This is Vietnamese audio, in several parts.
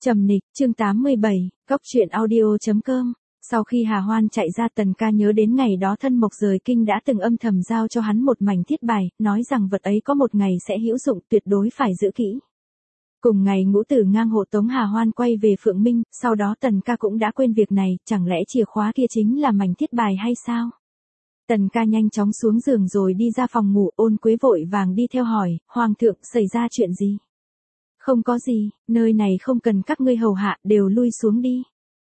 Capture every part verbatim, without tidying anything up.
Trầm nịch, chương tám mươi bảy, Cóc truyện audio.com. Sau khi Hà Hoan chạy ra, Tần Ca nhớ đến ngày đó Thân Mộc rời kinh đã từng âm thầm giao cho hắn một mảnh thiết bài, nói rằng vật ấy có một ngày sẽ hữu dụng, tuyệt đối phải giữ kỹ. Cùng ngày Ngũ Tử ngang hộ tống Hà Hoan quay về Phượng Minh, sau đó Tần Ca cũng đã quên việc này, chẳng lẽ chìa khóa kia chính là mảnh thiết bài hay sao? Tần Ca nhanh chóng xuống giường rồi đi ra phòng ngủ, Ôn Quế vội vàng đi theo hỏi, Hoàng thượng, xảy ra chuyện gì? Không có gì, nơi này không cần các ngươi hầu hạ, đều lui xuống đi.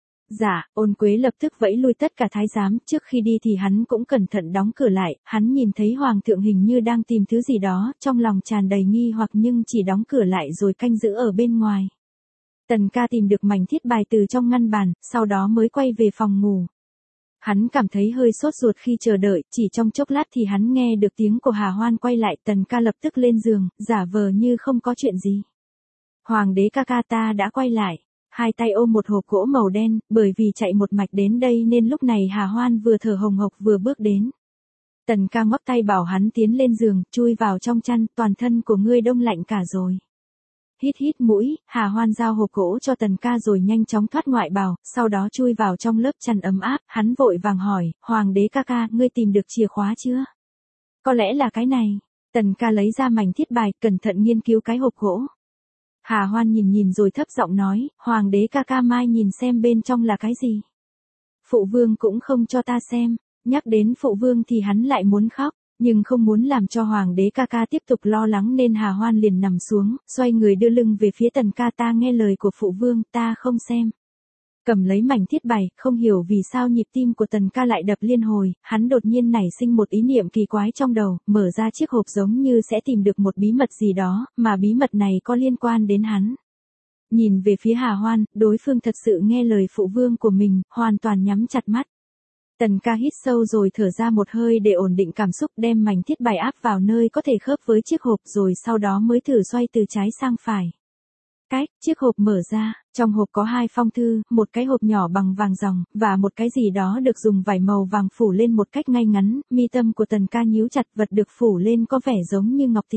Dạ, Ôn Quế lập tức vẫy lui tất cả thái giám, trước khi đi thì hắn cũng cẩn thận đóng cửa lại, hắn nhìn thấy Hoàng thượng hình như đang tìm thứ gì đó, trong lòng tràn đầy nghi hoặc nhưng chỉ đóng cửa lại rồi canh giữ ở bên ngoài. Tần Ca tìm được mảnh thiết bài từ trong ngăn bàn, sau đó mới quay về phòng ngủ. Hắn cảm thấy hơi sốt ruột khi chờ đợi, chỉ trong chốc lát thì hắn nghe được tiếng của Hà Hoan quay lại, Tần Ca lập tức lên giường, giả vờ như không có chuyện gì. Hoàng đế ca ca ta đã quay lại, hai tay ôm một hộp gỗ màu đen, bởi vì chạy một mạch đến đây nên lúc này Hà Hoan vừa thở hồng hộc vừa bước đến. Tần Ca ngoắc tay bảo hắn tiến lên giường, chui vào trong chăn, toàn thân của ngươi đông lạnh cả rồi. Hít hít mũi, Hà Hoan giao hộp gỗ cho Tần Ca rồi nhanh chóng thoát ngoại bào, sau đó chui vào trong lớp chăn ấm áp, hắn vội vàng hỏi, Hoàng đế ca ca, ngươi tìm được chìa khóa chưa? Có lẽ là cái này. Tần Ca lấy ra mảnh thiết bài, cẩn thận nghiên cứu cái hộp gỗ. Hà Hoan nhìn nhìn rồi thấp giọng nói, Hoàng đế ca ca mai nhìn xem bên trong là cái gì. Phụ vương cũng không cho ta xem, nhắc đến phụ vương thì hắn lại muốn khóc, nhưng không muốn làm cho Hoàng đế ca ca tiếp tục lo lắng nên Hà Hoan liền nằm xuống, xoay người đưa lưng về phía Tần Ca, ta nghe lời của phụ vương, ta không xem. Cầm lấy mảnh thiết bài, không hiểu vì sao nhịp tim của Tần Ca lại đập liên hồi, hắn đột nhiên nảy sinh một ý niệm kỳ quái trong đầu, mở ra chiếc hộp giống như sẽ tìm được một bí mật gì đó, mà bí mật này có liên quan đến hắn. Nhìn về phía Hà Hoan, đối phương thật sự nghe lời phụ vương của mình, hoàn toàn nhắm chặt mắt. Tần Ca hít sâu rồi thở ra một hơi để ổn định cảm xúc, đem mảnh thiết bài áp vào nơi có thể khớp với chiếc hộp rồi sau đó mới thử xoay từ trái sang phải. Cách, chiếc hộp mở ra, trong hộp có hai phong thư, một cái hộp nhỏ bằng vàng ròng, và một cái gì đó được dùng vải màu vàng phủ lên một cách ngay ngắn, mi tâm của Tần Ca nhíu chặt, vật được phủ lên có vẻ giống như ngọc tỷ.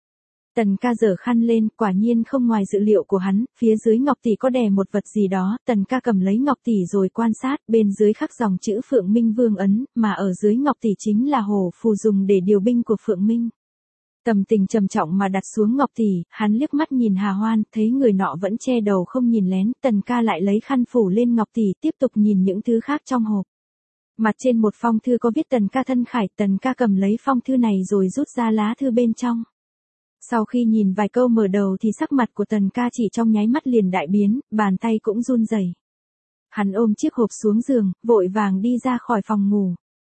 Tần Ca giở khăn lên, quả nhiên không ngoài dự liệu của hắn, phía dưới ngọc tỷ có đè một vật gì đó, Tần Ca cầm lấy ngọc tỷ rồi quan sát, bên dưới khắc dòng chữ Phượng Minh Vương ấn, mà ở dưới ngọc tỷ chính là hổ phù dùng để điều binh của Phượng Minh. Tâm tình trầm trọng mà đặt xuống ngọc tỷ, hắn liếc mắt nhìn Hà Hoan, thấy người nọ vẫn che đầu không nhìn lén, Tần Ca lại lấy khăn phủ lên ngọc tỷ, tiếp tục nhìn những thứ khác trong hộp. Mặt trên một phong thư có viết Tần Ca thân khải, Tần Ca cầm lấy phong thư này rồi rút ra lá thư bên trong. Sau khi nhìn vài câu mở đầu thì sắc mặt của Tần Ca chỉ trong nháy mắt liền đại biến, bàn tay cũng run rẩy. Hắn ôm chiếc hộp xuống giường, vội vàng đi ra khỏi phòng ngủ.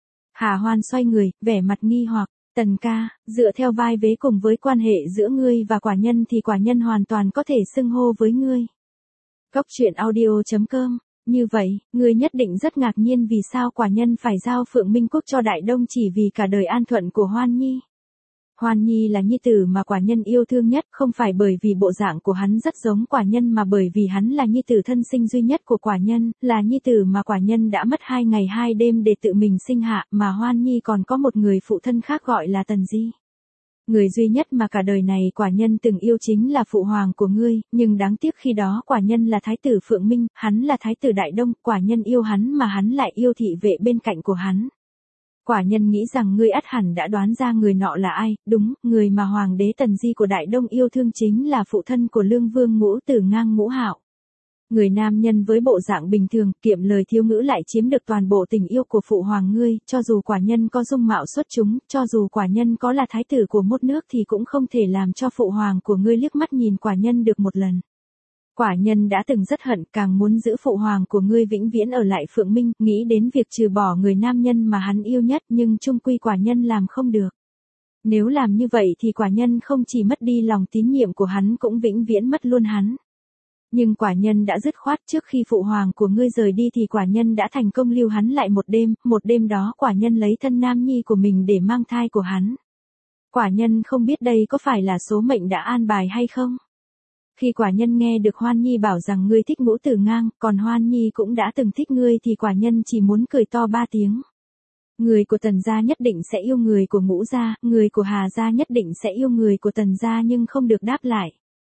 Hà Hoan xoay người, vẻ mặt nghi hoặc. Tần Ca, dựa theo vai vế cùng với quan hệ giữa ngươi và quả nhân thì quả nhân hoàn toàn có thể xưng hô với ngươi. Cóc truyện audio.com. Như vậy, ngươi nhất định rất ngạc nhiên vì sao quả nhân phải giao Phượng Minh Quốc cho Đại Đông chỉ vì cả đời an thuận của Hoan Nhi. Hoan Nhi là nhi tử mà quả nhân yêu thương nhất, không phải bởi vì bộ dạng của hắn rất giống quả nhân mà bởi vì hắn là nhi tử thân sinh duy nhất của quả nhân, là nhi tử mà quả nhân đã mất hai ngày hai đêm để tự mình sinh hạ, mà Hoan Nhi còn có một người phụ thân khác gọi là Tần Di. Người duy nhất mà cả đời này quả nhân từng yêu chính là phụ hoàng của ngươi, nhưng đáng tiếc khi đó quả nhân là thái tử Phượng Minh, hắn là thái tử Đại Đông, quả nhân yêu hắn mà hắn lại yêu thị vệ bên cạnh của hắn. Quả nhân nghĩ rằng ngươi ắt hẳn đã đoán ra người nọ là ai, đúng, người mà Hoàng đế Tần Di của Đại Đông yêu thương chính là phụ thân của Lương Vương Ngũ Tử ngang Ngũ Hạo. Người nam nhân với bộ dạng bình thường, kiệm lời thiếu ngữ lại chiếm được toàn bộ tình yêu của phụ hoàng ngươi, cho dù quả nhân có dung mạo xuất chúng, cho dù quả nhân có là thái tử của một nước thì cũng không thể làm cho phụ hoàng của ngươi liếc mắt nhìn quả nhân được một lần. Quả nhân đã từng rất hận, càng muốn giữ phụ hoàng của ngươi vĩnh viễn ở lại Phượng Minh, nghĩ đến việc trừ bỏ người nam nhân mà hắn yêu nhất nhưng chung quy quả nhân làm không được. Nếu làm như vậy thì quả nhân không chỉ mất đi lòng tín nhiệm của hắn cũng vĩnh viễn mất luôn hắn. Nhưng quả nhân đã dứt khoát, trước khi phụ hoàng của ngươi rời đi thì quả nhân đã thành công lưu hắn lại một đêm, một đêm đó quả nhân lấy thân nam nhi của mình để mang thai của hắn. Quả nhân không biết đây có phải là số mệnh đã an bài hay không? Khi quả nhân nghe được Hoan Nhi bảo rằng ngươi thích Ngũ Tử ngang, còn Hoan Nhi cũng đã từng thích ngươi thì quả nhân chỉ muốn cười to ba tiếng. Người của Tần gia nhất định sẽ yêu người của Ngũ gia, người của Hà gia nhất định sẽ yêu người của Tần gia nhưng không được đáp lại.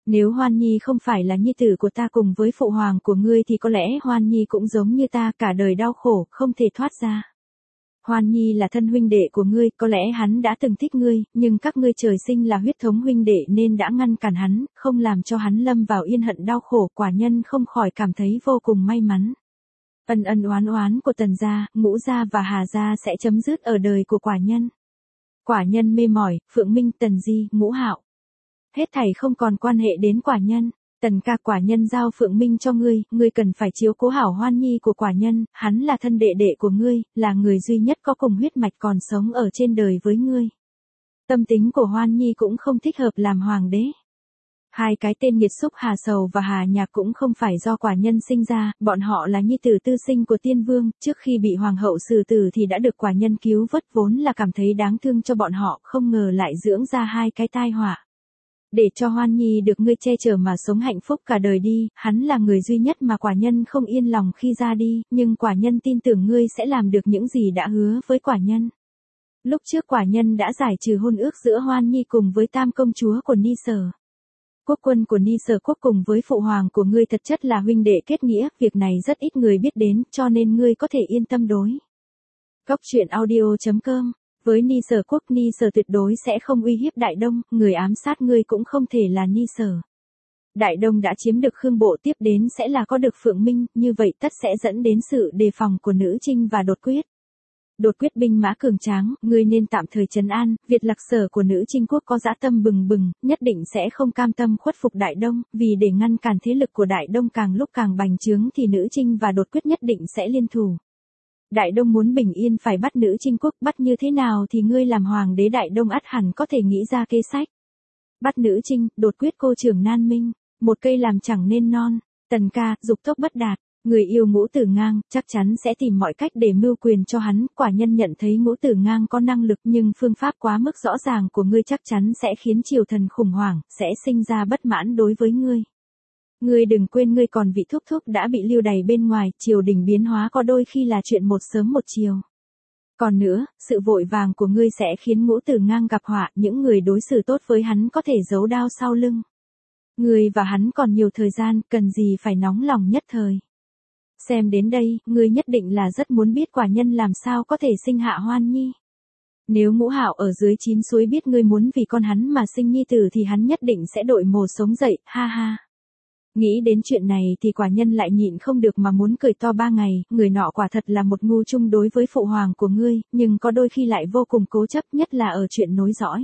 Nếu Hoan Nhi không phải là nhi tử của ta cùng với phụ hoàng của ngươi thì có lẽ Hoan Nhi cũng giống như ta cả đời đau khổ, không thể thoát ra. Hoan Nhi là thân huynh đệ của ngươi, có lẽ hắn đã từng thích ngươi, nhưng các ngươi trời sinh là huyết thống huynh đệ nên đã ngăn cản hắn, không làm cho hắn lâm vào yên hận đau khổ, quả nhân không khỏi cảm thấy vô cùng may mắn. Ân ân oán oán của Tần gia, Ngũ gia và Hà gia sẽ chấm dứt ở đời của quả nhân. Quả nhân mê mỏi, Phượng Minh, Tần Di, Ngũ Hạo. Hết thảy không còn quan hệ đến quả nhân. Tần ca, quả nhân giao Phượng Minh cho ngươi, ngươi cần phải chiếu cố hảo Hoan Nhi của quả nhân, hắn là thân đệ đệ của ngươi, là người duy nhất có cùng huyết mạch còn sống ở trên đời với ngươi. Tâm tính của Hoan Nhi cũng không thích hợp làm hoàng đế. Hai cái tên nghiệt xúc Hà Sầu và Hà Nhạc cũng không phải do quả nhân sinh ra, bọn họ là nhi tử tư sinh của tiên vương, trước khi bị hoàng hậu xử tử thì đã được quả nhân cứu vớt, vốn là cảm thấy đáng thương cho bọn họ, không ngờ lại dưỡng ra hai cái tai họa. Để cho Hoan Nhi được ngươi che chở mà sống hạnh phúc cả đời đi, hắn là người duy nhất mà quả nhân không yên lòng khi ra đi, nhưng quả nhân tin tưởng ngươi sẽ làm được những gì đã hứa với quả nhân. Lúc trước quả nhân đã giải trừ hôn ước giữa Hoan Nhi cùng với tam công chúa của Ni Sở. Quốc quân của Ni Sở quốc cùng với phụ hoàng của ngươi thật chất là huynh đệ kết nghĩa, việc này rất ít người biết đến, cho nên ngươi có thể yên tâm đối. Góc truyện audio chấm com. Với Ni Sở quốc, Ni Sở tuyệt đối sẽ không uy hiếp Đại Đông, người ám sát ngươi cũng không thể là Ni Sở. Đại Đông đã chiếm được Khương Bộ, tiếp đến sẽ là có được Phượng Minh, như vậy tất sẽ dẫn đến sự đề phòng của Nữ Trinh và Đột Quyết. Đột Quyết binh mã cường tráng, ngươi nên tạm thời trấn an, Việt Lạc Sở của Nữ Trinh quốc có dã tâm bừng bừng, nhất định sẽ không cam tâm khuất phục Đại Đông, vì để ngăn cản thế lực của Đại Đông càng lúc càng bành trướng thì Nữ Trinh và Đột Quyết nhất định sẽ liên thủ. Đại Đông muốn bình yên phải bắt Nữ Trinh quốc, bắt như thế nào thì ngươi làm hoàng đế Đại Đông ắt hẳn có thể nghĩ ra kế sách. Bắt Nữ Trinh, Đột Quyết cô trưởng nan minh, một cây làm chẳng nên non. Tần ca, dục tốc bất đạt, người yêu Ngũ Tử Ngang, chắc chắn sẽ tìm mọi cách để mưu quyền cho hắn, quả nhân nhận thấy Ngũ Tử Ngang có năng lực nhưng phương pháp quá mức rõ ràng của ngươi chắc chắn sẽ khiến triều thần khủng hoảng, sẽ sinh ra bất mãn đối với ngươi. Ngươi đừng quên ngươi còn vị thúc thúc đã bị lưu đày bên ngoài, triều đình biến hóa có đôi khi là chuyện một sớm một chiều. Còn nữa, sự vội vàng của ngươi sẽ khiến Ngũ Tử Ngang gặp họa, những người đối xử tốt với hắn có thể giấu đao sau lưng. Ngươi và hắn còn nhiều thời gian, cần gì phải nóng lòng nhất thời. Xem đến đây, ngươi nhất định là rất muốn biết quả nhân làm sao có thể sinh hạ Hoan Nhi. Nếu Ngũ Hạo ở dưới chín suối biết ngươi muốn vì con hắn mà sinh nhi tử thì hắn nhất định sẽ đội mồ sống dậy, ha ha. Nghĩ đến chuyện này thì quả nhân lại nhịn không được mà muốn cười to ba ngày, người nọ quả thật là một ngu chung đối với phụ hoàng của ngươi, nhưng có đôi khi lại vô cùng cố chấp, nhất là ở chuyện nối dõi.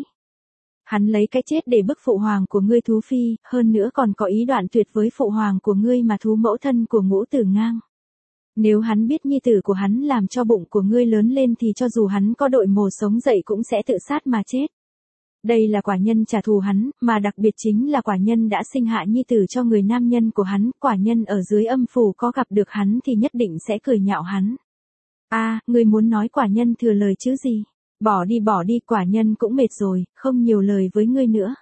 Hắn lấy cái chết để bức phụ hoàng của ngươi thú phi, hơn nữa còn có ý đoạn tuyệt với phụ hoàng của ngươi mà thú mẫu thân của Ngũ Tử Ngang. Nếu hắn biết nhi tử của hắn làm cho bụng của ngươi lớn lên thì cho dù hắn có đội mồ sống dậy cũng sẽ tự sát mà chết. Đây là quả nhân trả thù hắn, mà đặc biệt chính là quả nhân đã sinh hạ nhi tử cho người nam nhân của hắn, quả nhân ở dưới âm phủ có gặp được hắn thì nhất định sẽ cười nhạo hắn. A, à, ngươi muốn nói quả nhân thừa lời chứ gì? Bỏ đi bỏ đi, quả nhân cũng mệt rồi, không nhiều lời với ngươi nữa.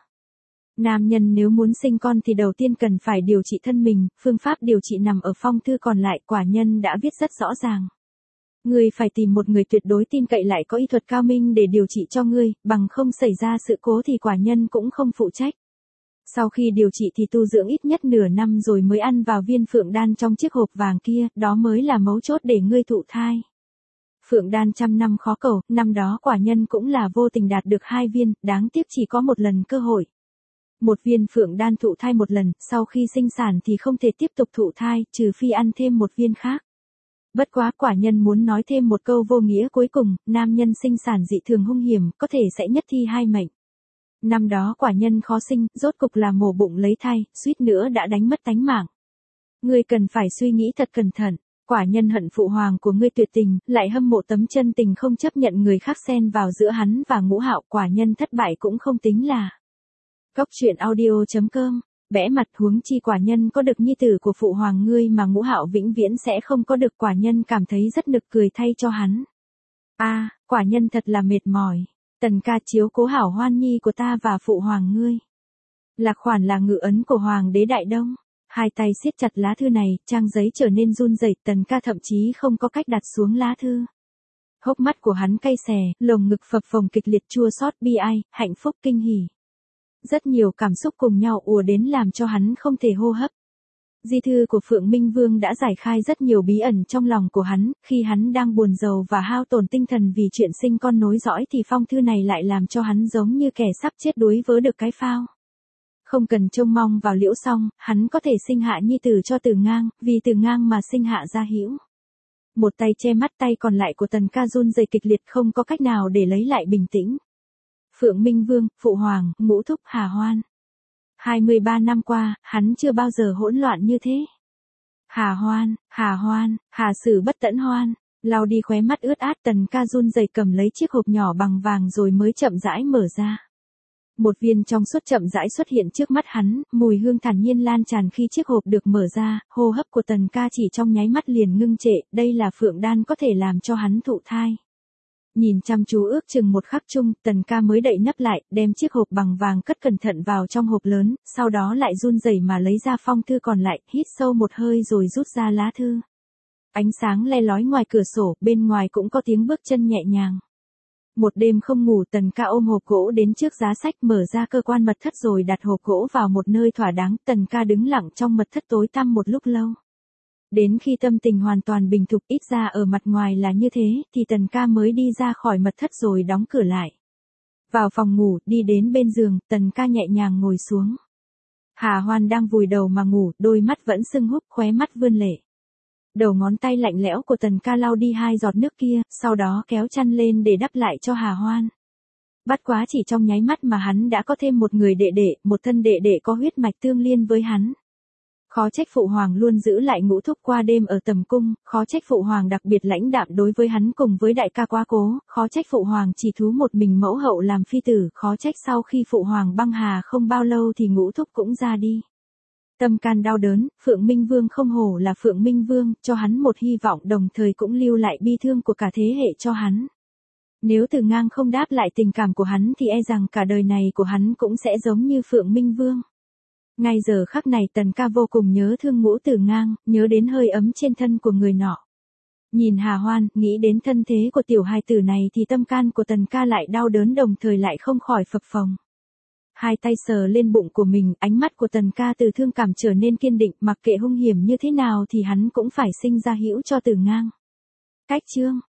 Nam nhân nếu muốn sinh con thì đầu tiên cần phải điều trị thân mình, phương pháp điều trị nằm ở phong thư còn lại, quả nhân đã viết rất rõ ràng. Ngươi phải tìm một người tuyệt đối tin cậy lại có y thuật cao minh để điều trị cho ngươi, bằng không xảy ra sự cố thì quả nhân cũng không phụ trách. Sau khi điều trị thì tu dưỡng ít nhất nửa năm rồi mới ăn vào viên phượng đan trong chiếc hộp vàng kia, đó mới là mấu chốt để ngươi thụ thai. Phượng đan trăm năm khó cầu, năm đó quả nhân cũng là vô tình đạt được hai viên, đáng tiếc chỉ có một lần cơ hội. Một viên phượng đan thụ thai một lần, sau khi sinh sản thì không thể tiếp tục thụ thai, trừ phi ăn thêm một viên khác. Bất quá quả nhân muốn nói thêm một câu vô nghĩa cuối cùng, nam nhân sinh sản dị thường hung hiểm, có thể sẽ nhất thi hai mệnh. Năm đó quả nhân khó sinh, rốt cục là mổ bụng lấy thai, suýt nữa đã đánh mất tánh mạng. Ngươi cần phải suy nghĩ thật cẩn thận, quả nhân hận phụ hoàng của ngươi tuyệt tình, lại hâm mộ tấm chân tình không chấp nhận người khác xen vào giữa hắn và Ngũ Hạo, quả nhân thất bại cũng không tính là. Góc truyện audio chấm com. Bẽ mặt, huống chi quả nhân có được nhi tử của phụ hoàng ngươi mà Ngũ Hạo vĩnh viễn sẽ không có được, quả nhân cảm thấy rất nực cười thay cho hắn. A, à, quả nhân thật là mệt mỏi. Tần ca chiếu cố hảo Hoan Nhi của ta và phụ hoàng ngươi. Lạc khoản là ngự ấn của hoàng đế Đại Đông. Hai tay siết chặt lá thư này, trang giấy trở nên run rẩy, tần ca thậm chí không có cách đặt xuống lá thư. Hốc mắt của hắn cay xè, lồng ngực phập phồng kịch liệt chua xót bi ai, hạnh phúc kinh hỉ. Rất nhiều cảm xúc cùng nhau ùa đến làm cho hắn không thể hô hấp. Di thư của Phượng Minh Vương đã giải khai rất nhiều bí ẩn trong lòng của hắn, khi hắn đang buồn rầu và hao tổn tinh thần vì chuyện sinh con nối dõi thì phong thư này lại làm cho hắn giống như kẻ sắp chết đuối vớ được cái phao. Không cần trông mong vào Liễu Song, hắn có thể sinh hạ nhi tử cho Từ Ngang, vì Từ Ngang mà sinh hạ Gia Hữu. Một tay che mắt, tay còn lại của Tần Ca run rẩy kịch liệt, không có cách nào để lấy lại bình tĩnh. Phượng Minh Vương, Phụ Hoàng, Ngũ Thúc, Hà Hoan. hai mươi ba năm qua, hắn chưa bao giờ hỗn loạn như thế. Hà Hoan, Hà Hoan, Hà Sử Bất Tẫn Hoan, lau đi khóe mắt ướt át, Tần Ca run rẩy cầm lấy chiếc hộp nhỏ bằng vàng rồi mới chậm rãi mở ra. Một viên trong suốt chậm rãi xuất hiện trước mắt hắn, mùi hương thản nhiên lan tràn khi chiếc hộp được mở ra, hô hấp của Tần Ca chỉ trong nháy mắt liền ngưng trệ, đây là phượng đan có thể làm cho hắn thụ thai. Nhìn chăm chú ước chừng một khắc chung, Tần Ca mới đậy nắp lại, đem chiếc hộp bằng vàng cất cẩn thận vào trong hộp lớn, sau đó lại run rẩy mà lấy ra phong thư còn lại, hít sâu một hơi rồi rút ra lá thư. Ánh sáng le lói ngoài cửa sổ, bên ngoài cũng có tiếng bước chân nhẹ nhàng. Một đêm không ngủ, Tần Ca ôm hộp gỗ đến trước giá sách, mở ra cơ quan mật thất rồi đặt hộp gỗ vào một nơi thỏa đáng. Tần Ca đứng lặng trong mật thất tối tăm một lúc lâu. Đến khi tâm tình hoàn toàn bình thục, ít ra ở mặt ngoài là như thế, thì Tần Ca mới đi ra khỏi mật thất rồi đóng cửa lại. Vào phòng ngủ, đi đến bên giường, Tần Ca nhẹ nhàng ngồi xuống. Hà Hoan đang vùi đầu mà ngủ, đôi mắt vẫn sưng húp, khóe mắt vươn lệ. Đầu ngón tay lạnh lẽo của Tần Ca lau đi hai giọt nước kia, sau đó kéo chăn lên để đắp lại cho Hà Hoan. Bất quá chỉ trong nháy mắt mà hắn đã có thêm một người đệ đệ, một thân đệ đệ có huyết mạch tương liên với hắn. Khó trách Phụ Hoàng luôn giữ lại Ngũ Thúc qua đêm ở tầm cung, khó trách Phụ Hoàng đặc biệt lãnh đạm đối với hắn cùng với đại ca quá cố, khó trách Phụ Hoàng chỉ thú một mình mẫu hậu làm phi tử, khó trách sau khi Phụ Hoàng băng hà không bao lâu thì Ngũ Thúc cũng ra đi. Tâm can đau đớn, Phượng Minh Vương không hổ là Phượng Minh Vương, cho hắn một hy vọng đồng thời cũng lưu lại bi thương của cả thế hệ cho hắn. Nếu Từ Ngang không đáp lại tình cảm của hắn thì e rằng cả đời này của hắn cũng sẽ giống như Phượng Minh Vương. Ngay giờ khắc này Tần Ca vô cùng nhớ thương Ngũ Từ Ngang, nhớ đến hơi ấm trên thân của người nọ. Nhìn Hà Hoan, nghĩ đến thân thế của tiểu hài tử này thì tâm can của Tần Ca lại đau đớn đồng thời lại không khỏi phập phồng. Hai tay sờ lên bụng của mình, ánh mắt của Tần Ca từ thương cảm trở nên kiên định, mặc kệ hung hiểm như thế nào thì hắn cũng phải sinh ra hữu cho Từ Ngang. Cách chương